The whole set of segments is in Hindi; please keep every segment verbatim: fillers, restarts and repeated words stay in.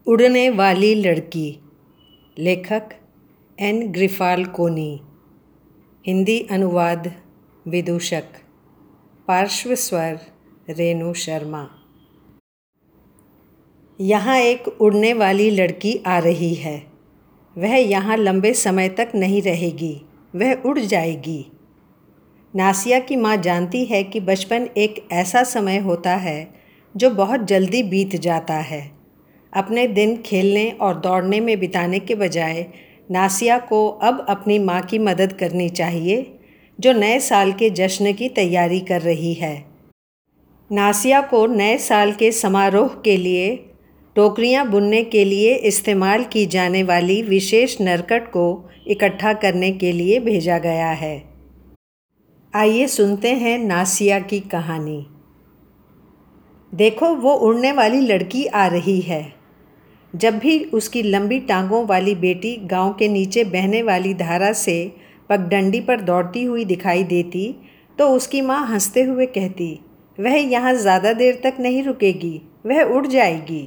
उड़ने वाली लड़की। लेखक एन ग्रिफाल कोनी। हिंदी अनुवाद विदूषक। पार्श्व स्वर रेणु शर्मा। यहाँ एक उड़ने वाली लड़की आ रही है। वह यहाँ लंबे समय तक नहीं रहेगी, वह उड़ जाएगी। नासिया की माँ जानती है कि बचपन एक ऐसा समय होता है जो बहुत जल्दी बीत जाता है। अपने दिन खेलने और दौड़ने में बिताने के बजाय नासिया को अब अपनी माँ की मदद करनी चाहिए, जो नए साल के जश्न की तैयारी कर रही है। नासिया को नए साल के समारोह के लिए टोकरियाँ बुनने के लिए इस्तेमाल की जाने वाली विशेष नरकट को इकट्ठा करने के लिए भेजा गया है। आइए सुनते हैं नासिया की कहानी। देखो, वो उड़ने वाली लड़की आ रही है। जब भी उसकी लंबी टांगों वाली बेटी गांव के नीचे बहने वाली धारा से पगडंडी पर दौड़ती हुई दिखाई देती, तो उसकी माँ हंसते हुए कहती, वह यहाँ ज़्यादा देर तक नहीं रुकेगी, वह उड़ जाएगी।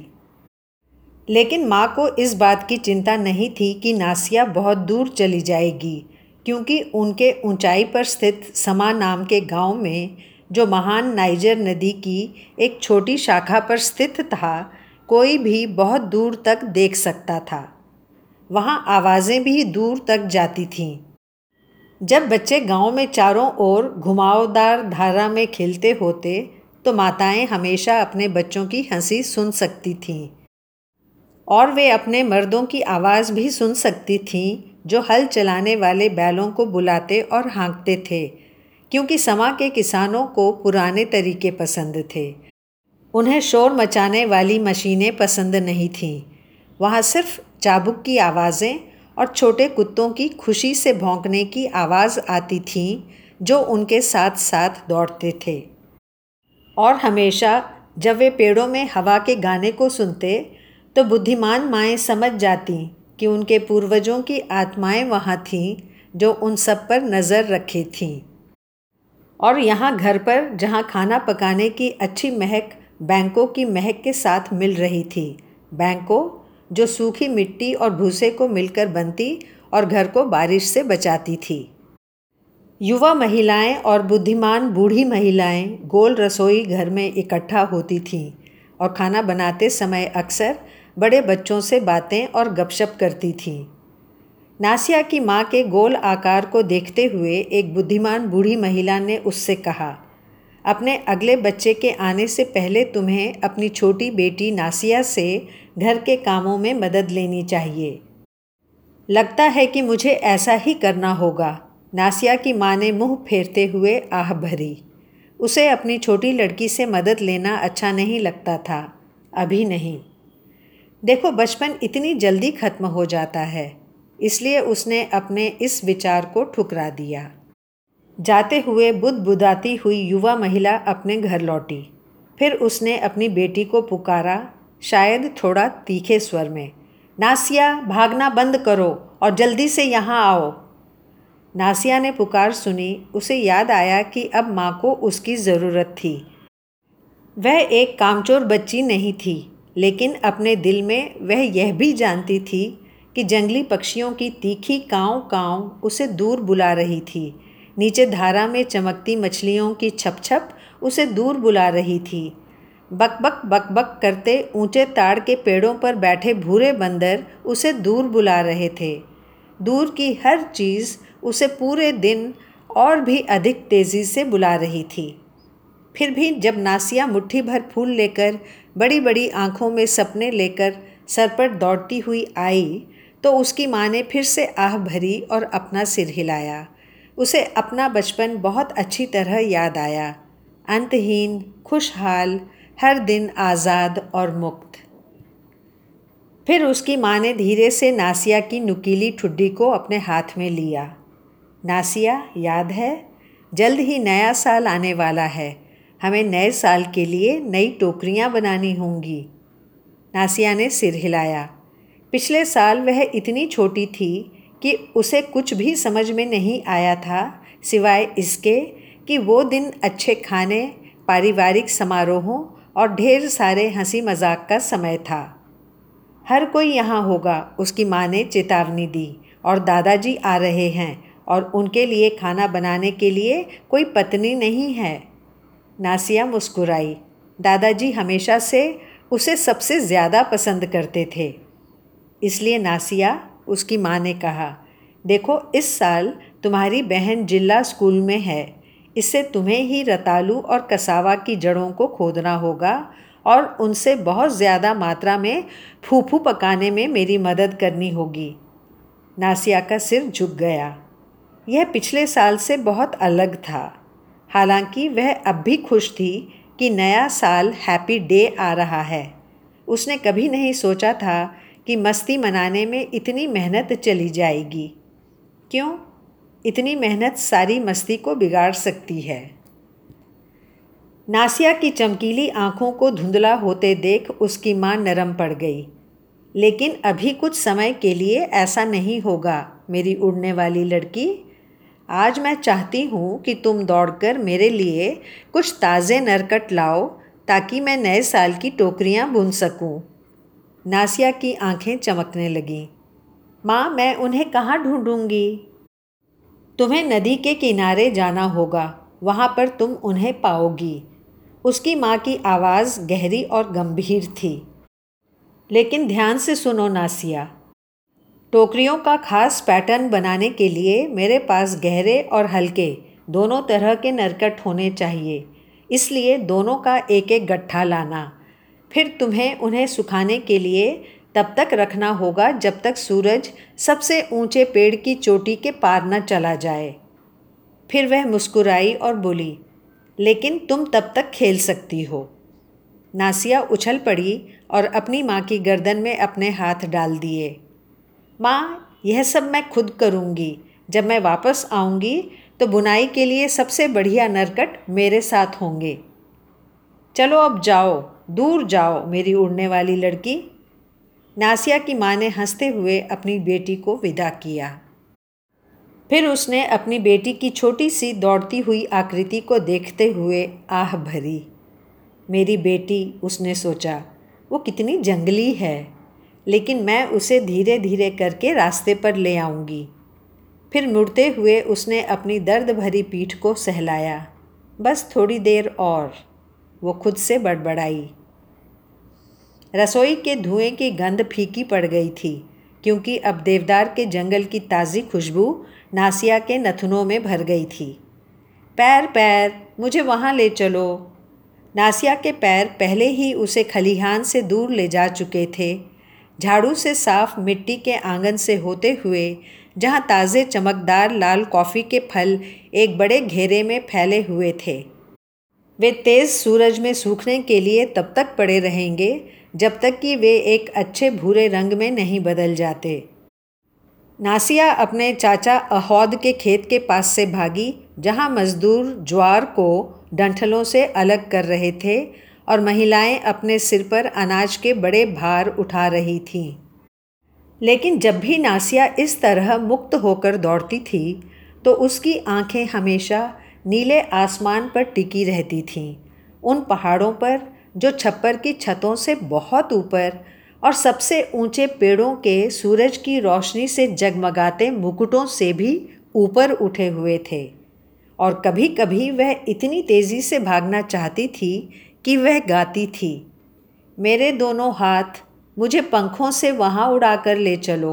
लेकिन माँ को इस बात की चिंता नहीं थी कि नासिया बहुत दूर चली जाएगी, क्योंकि उनके ऊंचाई पर स्थित समा नाम के गांव में, जो महान नाइजर नदी की एक छोटी शाखा पर स्थित था, कोई भी बहुत दूर तक देख सकता था। वहाँ आवाज़ें भी दूर तक जाती थीं। जब बच्चे गांव में चारों ओर घुमावदार धारा में खेलते होते, तो माताएं हमेशा अपने बच्चों की हंसी सुन सकती थीं, और वे अपने मर्दों की आवाज़ भी सुन सकती थीं, जो हल चलाने वाले बैलों को बुलाते और हाँकते थे, क्योंकि समा के किसानों को पुराने तरीके पसंद थे। उन्हें शोर मचाने वाली मशीनें पसंद नहीं थीं। वहाँ सिर्फ चाबुक की आवाज़ें और छोटे कुत्तों की खुशी से भौंकने की आवाज़ आती थीं, जो उनके साथ साथ दौड़ते थे। और हमेशा जब वे पेड़ों में हवा के गाने को सुनते, तो बुद्धिमान माएँ समझ जातीं कि उनके पूर्वजों की आत्माएं वहाँ थीं, जो उन सब पर नज़र रखे थीं। और यहाँ घर पर, जहाँ खाना पकाने की अच्छी महक बैंकों की महक के साथ मिल रही थी, बैंकों जो सूखी मिट्टी और भूसे को मिलकर बनती और घर को बारिश से बचाती थी। युवा महिलाएं और बुद्धिमान बूढ़ी महिलाएं गोल रसोई घर में इकट्ठा होती थीं और खाना बनाते समय अक्सर बड़े बच्चों से बातें और गपशप करती थीं। नासिया की माँ के गोल आकार को देखते हुए एक बुद्धिमान बूढ़ी महिला ने उससे कहा, अपने अगले बच्चे के आने से पहले तुम्हें अपनी छोटी बेटी नासिया से घर के कामों में मदद लेनी चाहिए। लगता है कि मुझे ऐसा ही करना होगा, नासिया की माँ ने मुंह फेरते हुए आह भरी। उसे अपनी छोटी लड़की से मदद लेना अच्छा नहीं लगता था, अभी नहीं। देखो, बचपन इतनी जल्दी खत्म हो जाता है, इसलिए उसने अपने इस विचार को ठुकरा दिया। जाते हुए बुदबुदाती हुई युवा महिला अपने घर लौटी। फिर उसने अपनी बेटी को पुकारा, शायद थोड़ा तीखे स्वर में, नासिया, भागना बंद करो और जल्दी से यहाँ आओ। नासिया ने पुकार सुनी। उसे याद आया कि अब माँ को उसकी ज़रूरत थी। वह एक कामचोर बच्ची नहीं थी, लेकिन अपने दिल में वह यह भी जानती थी कि जंगली पक्षियों की तीखी काँव काँव उसे दूर बुला रही थी। नीचे धारा में चमकती मछलियों की छप छप उसे दूर बुला रही थी। बकबक बकबक करते ऊंचे ताड़ के पेड़ों पर बैठे भूरे बंदर उसे दूर बुला रहे थे। दूर की हर चीज़ उसे पूरे दिन और भी अधिक तेज़ी से बुला रही थी। फिर भी जब नासिया मुट्ठी भर फूल लेकर, बड़ी बड़ी आँखों में सपने लेकर सर पर दौड़ती हुई आई, तो उसकी माँ ने फिर से आह भरी और अपना सिर हिलाया। उसे अपना बचपन बहुत अच्छी तरह याद आया, अंतहीन, खुशहाल, हर दिन आज़ाद और मुक्त। फिर उसकी माँ ने धीरे से नासिया की नुकीली ठुड्डी को अपने हाथ में लिया। नासिया, याद है, जल्द ही नया साल आने वाला है। हमें नए साल के लिए नई टोकरियाँ बनानी होंगी। नासिया ने सिर हिलाया। पिछले साल वह इतनी छोटी थी कि उसे कुछ भी समझ में नहीं आया था, सिवाय इसके कि वो दिन अच्छे खाने, पारिवारिक समारोहों और ढेर सारे हंसी मजाक का समय था। हर कोई यहाँ होगा, उसकी माँ ने चेतावनी दी। और दादाजी आ रहे हैं और उनके लिए खाना बनाने के लिए कोई पत्नी नहीं है। नासिया मुस्कुराई। दादाजी हमेशा से उसे सबसे ज़्यादा पसंद करते थे। इसलिए नासिया, उसकी माँ ने कहा, देखो इस साल तुम्हारी बहन जिला स्कूल में है। इससे तुम्हें ही रतालू और कसावा की जड़ों को खोदना होगा और उनसे बहुत ज़्यादा मात्रा में फूफू पकाने में मेरी मदद करनी होगी। नासिया का सिर झुक गया। यह पिछले साल से बहुत अलग था। हालांकि वह अब भी खुश थी कि नया साल हैप्पी डे आ रहा है। उसने कभी नहीं सोचा था कि मस्ती मनाने में इतनी मेहनत चली जाएगी। क्यों? इतनी मेहनत सारी मस्ती को बिगाड़ सकती है। नासिया की चमकीली आंखों को धुंधला होते देख उसकी माँ नरम पड़ गई। लेकिन अभी कुछ समय के लिए ऐसा नहीं होगा मेरी उड़ने वाली लड़की। आज मैं चाहती हूँ कि तुम दौड़कर मेरे लिए कुछ ताज़े नरकट लाओ ताकि मैं नए साल की टोकरियाँ बुन सकूँ। नासिया की आंखें चमकने लगीं। माँ, मैं उन्हें कहाँ ढूँढूँगी? तुम्हें नदी के किनारे जाना होगा, वहाँ पर तुम उन्हें पाओगी। उसकी माँ की आवाज़ गहरी और गंभीर थी। लेकिन ध्यान से सुनो नासिया, टोकरियों का खास पैटर्न बनाने के लिए मेरे पास गहरे और हल्के दोनों तरह के नरकट होने चाहिए। इसलिए दोनों का एक एक गट्ठा लाना। फिर तुम्हें उन्हें सुखाने के लिए तब तक रखना होगा जब तक सूरज सबसे ऊंचे पेड़ की चोटी के पार न चला जाए। फिर वह मुस्कुराई और बोली, लेकिन तुम तब तक खेल सकती हो। नासिया उछल पड़ी और अपनी माँ की गर्दन में अपने हाथ डाल दिए। माँ, यह सब मैं खुद करूँगी। जब मैं वापस आऊँगी तो बुनाई के लिए सबसे बढ़िया नरकट मेरे साथ होंगे। चलो अब जाओ, दूर जाओ मेरी उड़ने वाली लड़की। नासिया की माँ ने हंसते हुए अपनी बेटी को विदा किया। फिर उसने अपनी बेटी की छोटी सी दौड़ती हुई आकृति को देखते हुए आह भरी। मेरी बेटी, उसने सोचा, वो कितनी जंगली है, लेकिन मैं उसे धीरे धीरे करके रास्ते पर ले आऊँगी। फिर मुड़ते हुए उसने अपनी दर्द भरी पीठ को सहलाया। बस थोड़ी देर और, वो खुद से बड़बड़ाई। रसोई के धुएं की गंध फीकी पड़ गई थी, क्योंकि अब देवदार के जंगल की ताज़ी खुशबू नासिया के नथुनों में भर गई थी। पैर पैर, मुझे वहाँ ले चलो। नासिया के पैर पहले ही उसे खलिहान से दूर ले जा चुके थे, झाड़ू से साफ मिट्टी के आंगन से होते हुए, जहाँ ताज़े चमकदार लाल कॉफ़ी के फल एक बड़े घेरे में फैले हुए थे। वे तेज़ सूरज में सूखने के लिए तब तक पड़े रहेंगे जब तक कि वे एक अच्छे भूरे रंग में नहीं बदल जाते। नासिया अपने चाचा अहौद के खेत के पास से भागी, जहाँ मजदूर ज्वार को डंठलों से अलग कर रहे थे और महिलाएं अपने सिर पर अनाज के बड़े भार उठा रही थीं। लेकिन जब भी नासिया इस तरह मुक्त होकर दौड़ती थी तो उसकी आंखें हमेशा नीले आसमान पर टिकी रहती थीं, उन पहाड़ों पर जो छप्पर की छतों से बहुत ऊपर और सबसे ऊंचे पेड़ों के सूरज की रोशनी से जगमगाते मुकुटों से भी ऊपर उठे हुए थे। और कभी कभी वह इतनी तेज़ी से भागना चाहती थी कि वह गाती थी, मेरे दोनों हाथ, मुझे पंखों से वहाँ उड़ाकर ले चलो।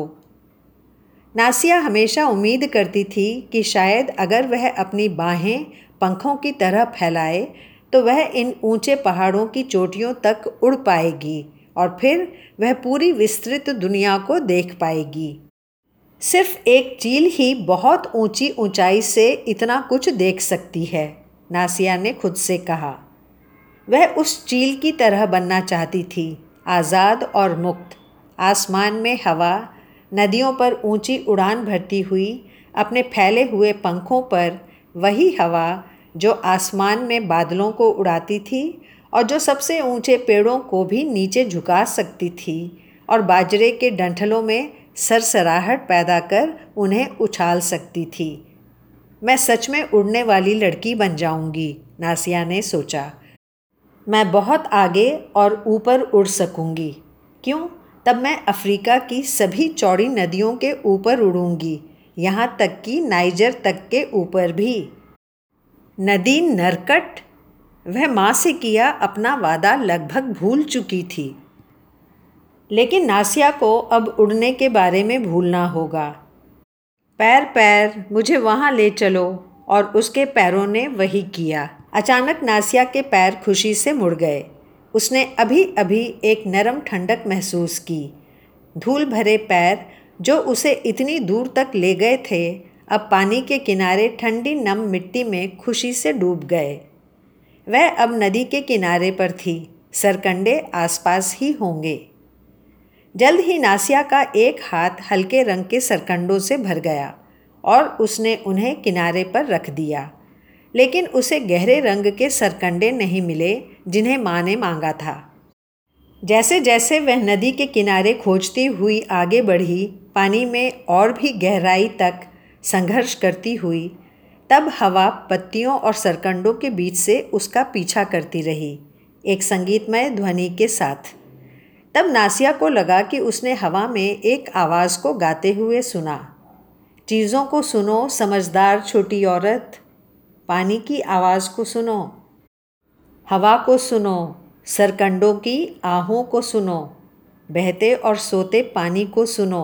नासिया हमेशा उम्मीद करती थी कि शायद अगर वह अपनी बाहें पंखों की तरह फैलाए तो वह इन ऊंचे पहाड़ों की चोटियों तक उड़ पाएगी और फिर वह पूरी विस्तृत दुनिया को देख पाएगी। सिर्फ एक चील ही बहुत ऊंची ऊंचाई से इतना कुछ देख सकती है, नासिया ने खुद से कहा। वह उस चील की तरह बनना चाहती थी, आज़ाद और मुक्त, आसमान में हवा, नदियों पर ऊंची उड़ान भरती हुई, अपने फैले हुए पंखों पर वही हवा जो आसमान में बादलों को उड़ाती थी और जो सबसे ऊंचे पेड़ों को भी नीचे झुका सकती थी और बाजरे के डंठलों में सरसराहट पैदा कर उन्हें उछाल सकती थी। मैं सच में उड़ने वाली लड़की बन जाऊंगी, नासिया ने सोचा। मैं बहुत आगे और ऊपर उड़ सकूंगी। क्यों? तब मैं अफ्रीका की सभी चौड़ी नदियों के ऊपर उड़ूंगी, यहाँ तक कि नाइजर तक के ऊपर भी। नदी नरकट, वह माँ से किया अपना वादा लगभग भूल चुकी थी। लेकिन नासिया को अब उड़ने के बारे में भूलना होगा। पैर पैर, मुझे वहाँ ले चलो, और उसके पैरों ने वही किया। अचानक नासिया के पैर खुशी से मुड़ गए। उसने अभी अभी एक नरम ठंडक महसूस की। धूल भरे पैर जो उसे इतनी दूर तक ले गए थे, अब पानी के किनारे ठंडी नम मिट्टी में खुशी से डूब गए। वह अब नदी के किनारे पर थी, सरकंडे आसपास ही होंगे। जल्द ही नासिया का एक हाथ हल्के रंग के सरकंडों से भर गया और उसने उन्हें किनारे पर रख दिया। लेकिन उसे गहरे रंग के सरकंडे नहीं मिले जिन्हें माँ ने मांगा था। जैसे जैसे वह नदी के किनारे खोजती हुई आगे बढ़ी, पानी में और भी गहराई तक संघर्ष करती हुई, तब हवा पत्तियों और सरकंडों के बीच से उसका पीछा करती रही, एक संगीतमय ध्वनि के साथ। तब नासिया को लगा कि उसने हवा में एक आवाज़ को गाते हुए सुना। चीज़ों को सुनो समझदार छोटी औरत, पानी की आवाज़ को सुनो, हवा को सुनो, सरकंडों की आहों को सुनो, बहते और सोते पानी को सुनो।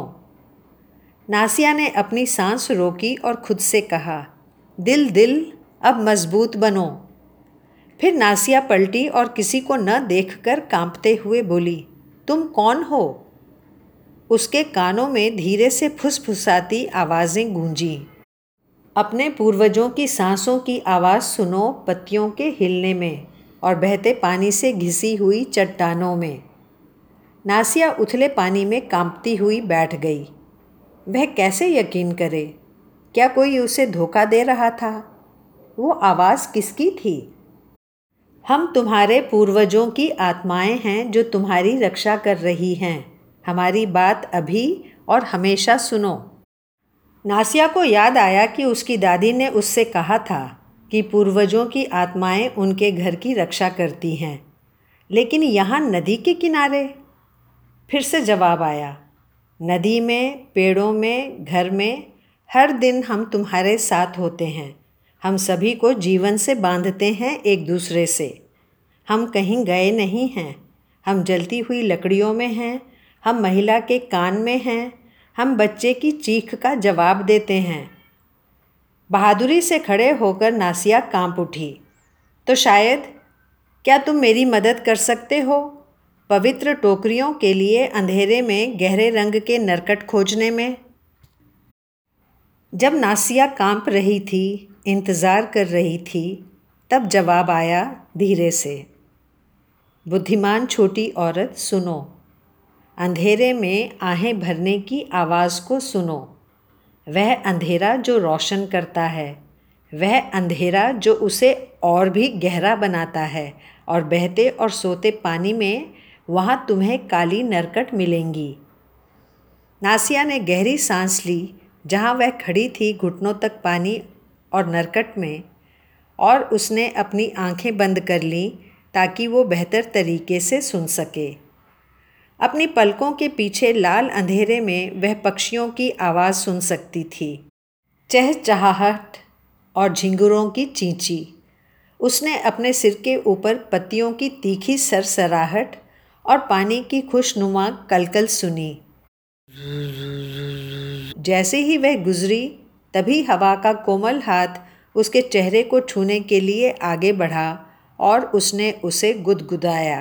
नासिया ने अपनी सांस रोकी और खुद से कहा, दिल दिल अब मजबूत बनो। फिर नासिया पलटी और किसी को न देखकर कांपते हुए बोली, तुम कौन हो? उसके कानों में धीरे से फुसफुसाती आवाज़ें गूंजीं। अपने पूर्वजों की सांसों की आवाज़ सुनो पत्तियों के हिलने में और बहते पानी से घिसी हुई चट्टानों में। नासिया उथले पानी में कांपती हुई बैठ गई। वह कैसे यकीन करे? क्या कोई उसे धोखा दे रहा था? वो आवाज़ किसकी थी? हम तुम्हारे पूर्वजों की आत्माएं हैं जो तुम्हारी रक्षा कर रही हैं। हमारी बात अभी और हमेशा सुनो। नासिया को याद आया कि उसकी दादी ने उससे कहा था कि पूर्वजों की आत्माएं उनके घर की रक्षा करती हैं, लेकिन यहाँ नदी के किनारे? फिर से जवाब आया, नदी में, पेड़ों में, घर में, हर दिन हम तुम्हारे साथ होते हैं। हम सभी को जीवन से बांधते हैं एक दूसरे से। हम कहीं गए नहीं हैं। हम जलती हुई लकड़ियों में हैं, हम महिला के कान में हैं, हम बच्चे की चीख का जवाब देते हैं। बहादुरी से खड़े होकर नासिया कांप उठी। तो शायद, क्या तुम मेरी मदद कर सकते हो पवित्र टोकरियों के लिए अंधेरे में गहरे रंग के नरकट खोजने में? जब नासिया कांप रही थी, इंतज़ार कर रही थी, तब जवाब आया धीरे से, बुद्धिमान छोटी औरत सुनो, अंधेरे में आहें भरने की आवाज़ को सुनो। वह अंधेरा जो रोशन करता है, वह अंधेरा जो उसे और भी गहरा बनाता है, और बहते और सोते पानी में वहाँ तुम्हें काली नरकट मिलेंगी। नासिया ने गहरी सांस ली। जहाँ वह खड़ी थी घुटनों तक पानी और नरकट में, और उसने अपनी आंखें बंद कर लीं ताकि वो बेहतर तरीके से सुन सके। अपनी पलकों के पीछे लाल अंधेरे में वह पक्षियों की आवाज़ सुन सकती थी, चहचहाहट और झिंगुरों की चींची। उसने अपने सिर के ऊपर पत्तियों की तीखी सरसराहट और पानी की खुशनुमा कलकल सुनी। जैसे ही वह गुजरी, तभी हवा का कोमल हाथ उसके चेहरे को छूने के लिए आगे बढ़ा और उसने उसे गुदगुदाया।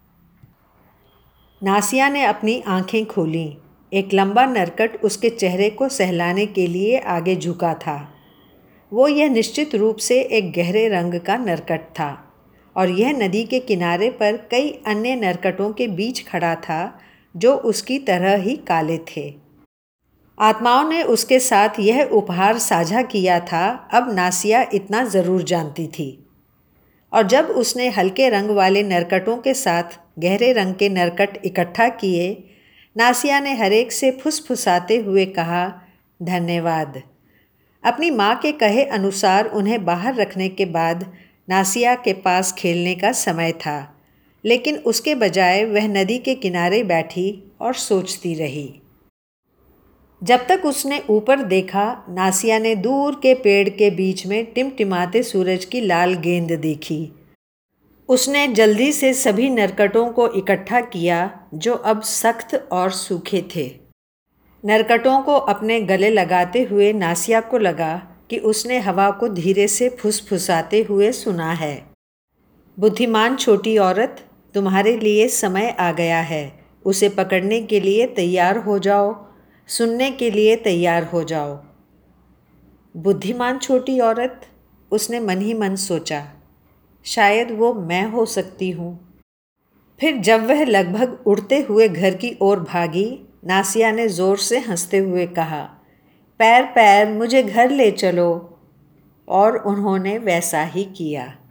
नासिया ने अपनी आंखें खोलीं। एक लंबा नरकट उसके चेहरे को सहलाने के लिए आगे झुका था। वो यह निश्चित रूप से एक गहरे रंग का नरकट था, और यह नदी के किनारे पर कई अन्य नरकटों के बीच खड़ा था जो उसकी तरह ही काले थे। आत्माओं ने उसके साथ यह उपहार साझा किया था, अब नासिया इतना ज़रूर जानती थी। और जब उसने हल्के रंग वाले नरकटों के साथ गहरे रंग के नरकट इकट्ठा किए, नासिया ने हरेक से फुसफुसाते हुए कहा, धन्यवाद। अपनी माँ के कहे अनुसार उन्हें बाहर रखने के बाद नासिया के पास खेलने का समय था। लेकिन उसके बजाय वह नदी के किनारे बैठी और सोचती रही। जब तक उसने ऊपर देखा, नासिया ने दूर के पेड़ के बीच में टिमटिमाते सूरज की लाल गेंद देखी। उसने जल्दी से सभी नरकटों को इकट्ठा किया जो अब सख्त और सूखे थे। नरकटों को अपने गले लगाते हुए नासिया को लगा कि उसने हवा को धीरे से फुसफुसाते हुए सुना है, बुद्धिमान छोटी औरत, तुम्हारे लिए समय आ गया है। उसे पकड़ने के लिए तैयार हो जाओ, सुनने के लिए तैयार हो जाओ। बुद्धिमान छोटी औरत, उसने मन ही मन सोचा, शायद वो मैं हो सकती हूँ। फिर जब वह लगभग उड़ते हुए घर की ओर भागी, नासिया ने ज़ोर से हंसते हुए कहा, पैर पैर मुझे घर ले चलो। और उन्होंने वैसा ही किया।